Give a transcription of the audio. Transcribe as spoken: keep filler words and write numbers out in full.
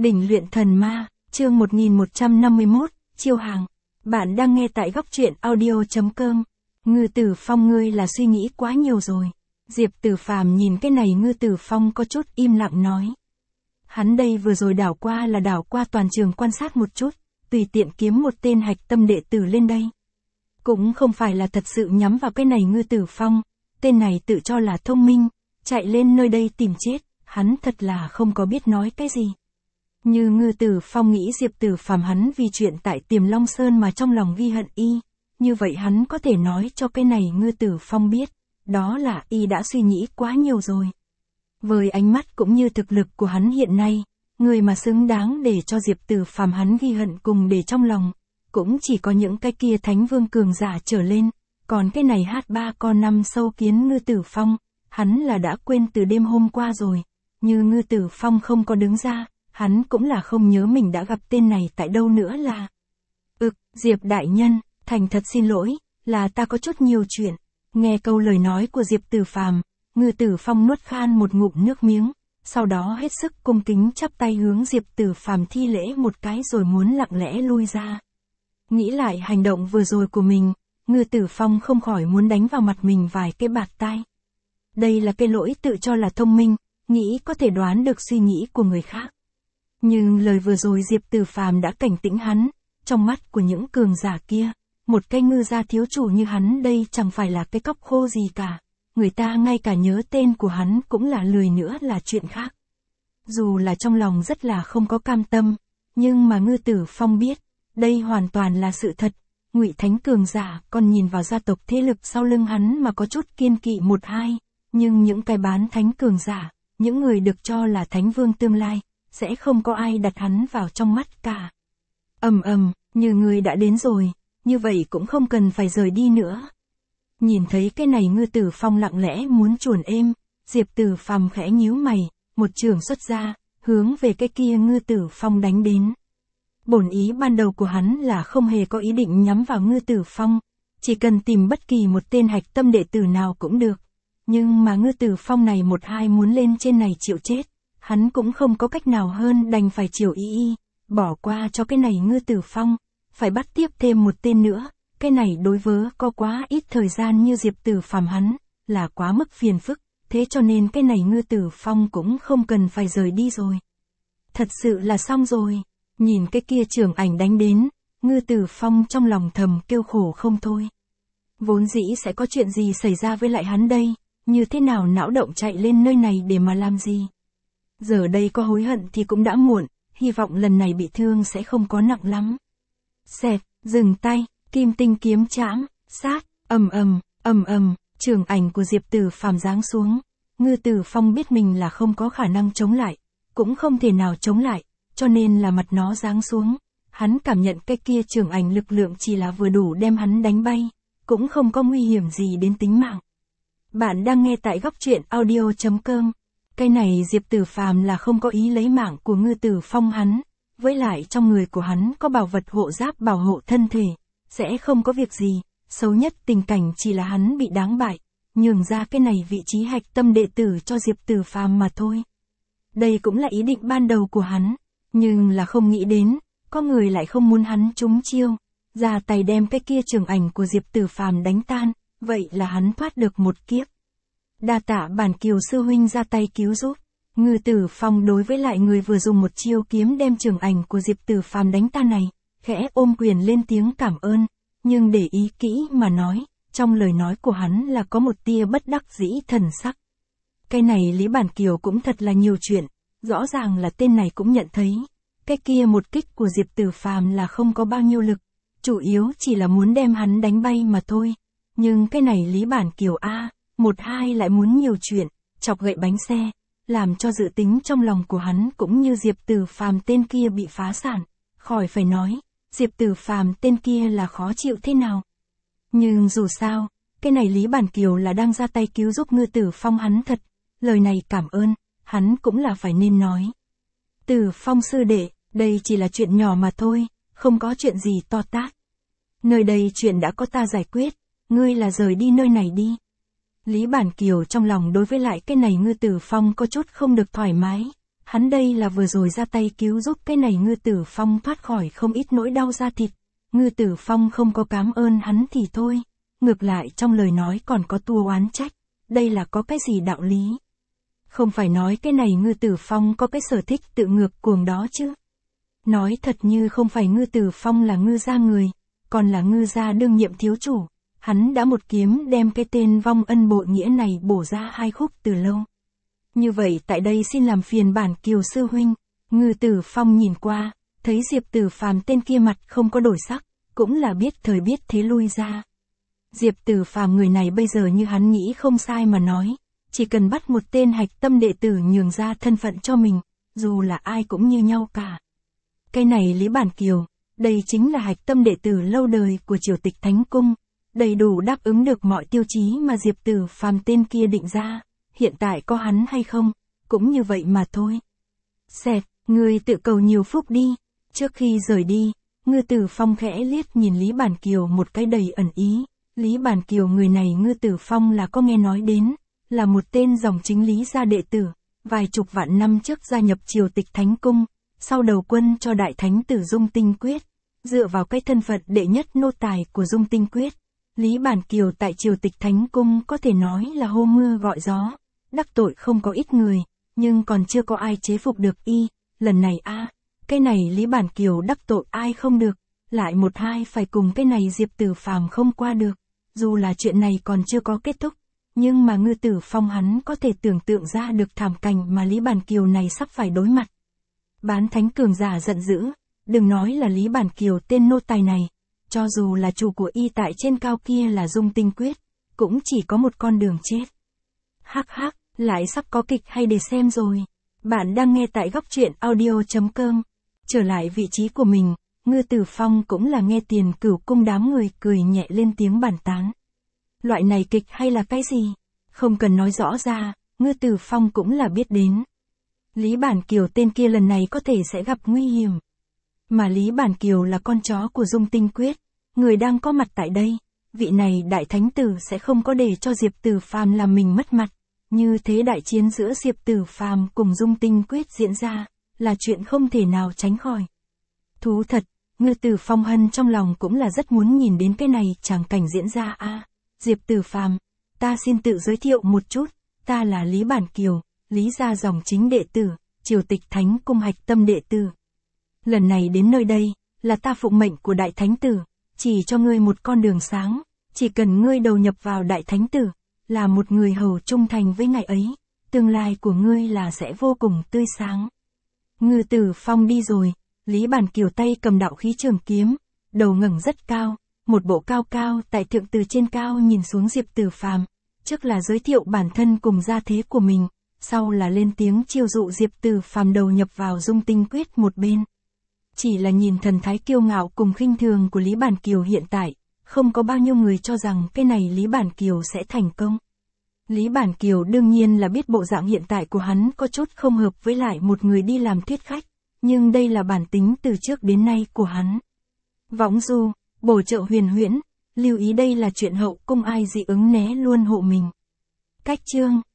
Đỉnh luyện thần ma, chương một nghìn một trăm năm mươi mốt, chiêu hàng. Bạn đang nghe tại góc truyện audio chấm com. Ngư Tử Phong, ngươi là suy nghĩ quá nhiều rồi. Diệp Tử Phàm nhìn cái này Ngư Tử Phong có chút im lặng nói. Hắn đây vừa rồi đảo qua là đảo qua toàn trường quan sát một chút, tùy tiện kiếm một tên hạch tâm đệ tử lên đây. Cũng không phải là thật sự nhắm vào cái này Ngư Tử Phong, tên này tự cho là thông minh, chạy lên nơi đây tìm chết, hắn thật là không có biết nói cái gì. Như Ngư Tử Phong nghĩ Diệp Tử Phàm hắn vì chuyện tại Tiềm Long Sơn mà trong lòng ghi hận y, như vậy hắn có thể nói cho cái này Ngư Tử Phong biết, đó là y đã suy nghĩ quá nhiều rồi. Với ánh mắt cũng như thực lực của hắn hiện nay, người mà xứng đáng để cho Diệp Tử Phàm hắn ghi hận cùng để trong lòng, cũng chỉ có những cái kia thánh vương cường giả trở lên, còn cái này hát ba con năm sâu kiến Ngư Tử Phong, hắn là đã quên từ đêm hôm qua rồi, như Ngư Tử Phong không có đứng ra, hắn cũng là không nhớ mình đã gặp tên này tại đâu nữa là. Ực, Diệp đại nhân, thành thật xin lỗi, là ta có chút nhiều chuyện. Nghe câu lời nói của Diệp Tử Phàm, Ngư Tử Phong nuốt khan một ngụm nước miếng, sau đó hết sức cung kính chắp tay hướng Diệp Tử Phàm thi lễ một cái rồi muốn lặng lẽ lui ra. Nghĩ lại hành động vừa rồi của mình, Ngư Tử Phong không khỏi muốn đánh vào mặt mình vài cái bạt tai. Đây là cái lỗi tự cho là thông minh, nghĩ có thể đoán được suy nghĩ của người khác. Nhưng lời vừa rồi Diệp Tử Phàm đã cảnh tỉnh hắn, trong mắt của những cường giả kia, một cái ngư gia thiếu chủ như hắn đây chẳng phải là cái cóc khô gì cả, người ta ngay cả nhớ tên của hắn cũng là lười nữa là chuyện khác. Dù là trong lòng rất là không có cam tâm, nhưng mà Ngư Tử Phong biết, đây hoàn toàn là sự thật, Ngụy Thánh cường giả còn nhìn vào gia tộc thế lực sau lưng hắn mà có chút kiên kỵ một hai, nhưng những cái bán thánh cường giả, những người được cho là thánh vương tương lai, sẽ không có ai đặt hắn vào trong mắt cả. Ầm ầm, như người đã đến rồi, như vậy cũng không cần phải rời đi nữa. Nhìn thấy cái này Ngư Tử Phong lặng lẽ muốn chuồn êm, Diệp Tử Phàm khẽ nhíu mày, một chưởng xuất ra, hướng về cái kia Ngư Tử Phong đánh đến. Bổn ý ban đầu của hắn là không hề có ý định nhắm vào Ngư Tử Phong, chỉ cần tìm bất kỳ một tên hạch tâm đệ tử nào cũng được. Nhưng mà Ngư Tử Phong này một hai muốn lên trên này chịu chết, hắn cũng không có cách nào hơn đành phải chiều y y, bỏ qua cho cái này Ngư Tử Phong, phải bắt tiếp thêm một tên nữa, cái này đối với có quá ít thời gian như Diệp Tử Phàm hắn, là quá mức phiền phức, thế cho nên cái này Ngư Tử Phong cũng không cần phải rời đi rồi. Thật sự là xong rồi, nhìn cái kia trưởng ảnh đánh đến, Ngư Tử Phong trong lòng thầm kêu khổ không thôi. Vốn dĩ sẽ có chuyện gì xảy ra với lại hắn đây, như thế nào não động chạy lên nơi này để mà làm gì. Giờ đây có hối hận thì cũng đã muộn, hy vọng lần này bị thương sẽ không có nặng lắm. Xẹt, dừng tay, kim tinh kiếm chãm, sát, ầm ầm, ầm ầm, trường ảnh của Diệp Tử Phàm giáng xuống. Ngư Tử Phong biết mình là không có khả năng chống lại, cũng không thể nào chống lại, cho nên là mặt nó giáng xuống. Hắn cảm nhận cái kia trường ảnh lực lượng chỉ là vừa đủ đem hắn đánh bay, cũng không có nguy hiểm gì đến tính mạng. Bạn đang nghe tại góc truyện audio chấm com. Cái này Diệp Tử Phàm là không có ý lấy mạng của Ngư Tử Phong hắn, với lại trong người của hắn có bảo vật hộ giáp bảo hộ thân thể, sẽ không có việc gì, xấu nhất tình cảnh chỉ là hắn bị đáng bại, nhường ra cái này vị trí hạch tâm đệ tử cho Diệp Tử Phàm mà thôi. Đây cũng là ý định ban đầu của hắn, nhưng là không nghĩ đến, có người lại không muốn hắn trúng chiêu, ra tay đem cái kia trường ảnh của Diệp Tử Phàm đánh tan, vậy là hắn thoát được một kiếp. Đa tạ Bản Kiều sư huynh ra tay cứu giúp. Ngư Tử Phong đối với lại người vừa dùng một chiêu kiếm đem trường ảnh của Diệp Tử Phàm đánh tan này, khẽ ôm quyền lên tiếng cảm ơn, nhưng để ý kỹ mà nói, trong lời nói của hắn là có một tia bất đắc dĩ thần sắc. Cái này Lý Bản Kiều cũng thật là nhiều chuyện, rõ ràng là tên này cũng nhận thấy, cái kia một kích của Diệp Tử Phàm là không có bao nhiêu lực, chủ yếu chỉ là muốn đem hắn đánh bay mà thôi, nhưng cái này Lý Bản Kiều a, một hai lại muốn nhiều chuyện, chọc gậy bánh xe, làm cho dự tính trong lòng của hắn cũng như Diệp Tử Phàm tên kia bị phá sản, khỏi phải nói, Diệp Tử Phàm tên kia là khó chịu thế nào. Nhưng dù sao, cái này Lý Bản Kiều là đang ra tay cứu giúp Ngư Tử Phong hắn thật, lời này cảm ơn, hắn cũng là phải nên nói. Tử Phong sư đệ, đây chỉ là chuyện nhỏ mà thôi, không có chuyện gì to tát. Nơi đây chuyện đã có ta giải quyết, ngươi là rời đi nơi này đi. Lý Bản Kiều trong lòng đối với lại cái này Ngư Tử Phong có chút không được thoải mái, Hắn đây là vừa rồi ra tay cứu giúp cái này Ngư Tử Phong thoát khỏi không ít nỗi đau da thịt. Ngư Tử Phong không có cảm ơn hắn thì thôi, ngược lại trong lời nói còn có tua oán trách, đây là có cái gì đạo lý. Không phải nói cái này Ngư Tử Phong có cái sở thích tự ngược cuồng đó chứ. Nói thật như không phải Ngư Tử Phong là Ngư gia người, còn là Ngư gia đương nhiệm thiếu chủ, hắn đã một kiếm đem cái tên vong ân bội nghĩa này bổ ra hai khúc từ lâu. Như vậy tại đây xin làm phiền bản Kiều sư huynh. Ngư Tử Phong nhìn qua, thấy Diệp Tử Phàm tên kia mặt không có đổi sắc, cũng là biết thời biết thế lui ra. Diệp Tử Phàm người này bây giờ như hắn nghĩ không sai mà nói, chỉ cần bắt một tên hạch tâm đệ tử nhường ra thân phận cho mình, dù là ai cũng như nhau cả. Cái này Lý Bản Kiều, đây chính là hạch tâm đệ tử lâu đời của Triều Tịch Thánh Cung, đầy đủ đáp ứng được mọi tiêu chí mà Diệp Tử Phàm tên kia định ra, hiện tại có hắn hay không, cũng như vậy mà thôi. Xẹt, ngươi tự cầu nhiều phúc đi. Trước khi rời đi, Ngư Tử Phong khẽ liếc nhìn Lý Bản Kiều một cái đầy ẩn ý. Lý Bản Kiều người này Ngư Tử Phong là có nghe nói đến, là một tên dòng chính Lý gia đệ tử, vài chục vạn năm trước gia nhập Triều Tịch Thánh Cung, sau đầu quân cho Đại Thánh Tử Dung Tinh Quyết, dựa vào cái thân phận đệ nhất nô tài của Dung Tinh Quyết. Lý Bản Kiều tại Triều Tịch Thánh Cung có thể nói là hô mưa gọi gió, đắc tội không có ít người, nhưng còn chưa có ai chế phục được y. Lần này a, à, cái này Lý Bản Kiều đắc tội ai không được, lại một hai phải cùng cái này Diệp Tử Phàm không qua được. Dù là chuyện này còn chưa có kết thúc, nhưng mà Ngư Tử Phong hắn có thể tưởng tượng ra được thảm cảnh mà Lý Bản Kiều này sắp phải đối mặt. Bán thánh cường giả giận dữ, đừng nói là Lý Bản Kiều tên nô tài này, cho dù là chủ của y tại trên cao kia là Dung Tinh Quyết, cũng chỉ có một con đường chết. Hắc hắc, lại sắp có kịch hay để xem rồi. Bạn đang nghe tại góc truyện audio chấm com. Trở lại vị trí của mình, Ngư Tử Phong cũng là nghe Tiền Cửu cung đám người cười nhẹ lên tiếng bàn tán. Loại này kịch hay là cái gì? Không cần nói rõ ra, Ngư Tử Phong cũng là biết đến. Lý Bản Kiều tên kia lần này có thể sẽ gặp nguy hiểm. Mà Lý Bản Kiều là con chó của Dung Tinh Quyết, người đang có mặt tại đây, vị này Đại Thánh Tử sẽ không có để cho Diệp Tử Phàm làm mình mất mặt. Như thế đại chiến giữa Diệp Tử Phàm cùng Dung Tinh Quyết diễn ra, là chuyện không thể nào tránh khỏi. Thú thật, Ngư Tử Phong hân trong lòng cũng là rất muốn nhìn đến cái này tràng cảnh diễn ra a. À, Diệp Tử Phàm, ta xin tự giới thiệu một chút, ta là Lý Bản Kiều, Lý gia dòng chính đệ tử, Triều Tịch Thánh Cung hạch tâm đệ tử. Lần này đến nơi đây, là ta phụng mệnh của Đại Thánh Tử, chỉ cho ngươi một con đường sáng, chỉ cần ngươi đầu nhập vào Đại Thánh Tử, là một người hầu trung thành với ngài ấy, tương lai của ngươi là sẽ vô cùng tươi sáng. Ngư Tử Phong đi rồi, Lý Bản Kiều tay cầm đạo khí trường kiếm, đầu ngẩng rất cao, một bộ cao cao tại thượng từ trên cao nhìn xuống Diệp Tử Phàm, trước là giới thiệu bản thân cùng gia thế của mình, sau là lên tiếng chiêu dụ Diệp Tử Phàm đầu nhập vào Dung Tinh Quyết một bên. Chỉ là nhìn thần thái kiêu ngạo cùng khinh thường của Lý Bản Kiều hiện tại, không có bao nhiêu người cho rằng cái này Lý Bản Kiều sẽ thành công. Lý Bản Kiều đương nhiên là biết bộ dạng hiện tại của hắn có chút không hợp với lại một người đi làm thuyết khách, nhưng đây là bản tính từ trước đến nay của hắn. Võng du, bổ trợ huyền huyễn, lưu ý đây là chuyện hậu cung ai dị ứng né luôn hộ mình. Cách chương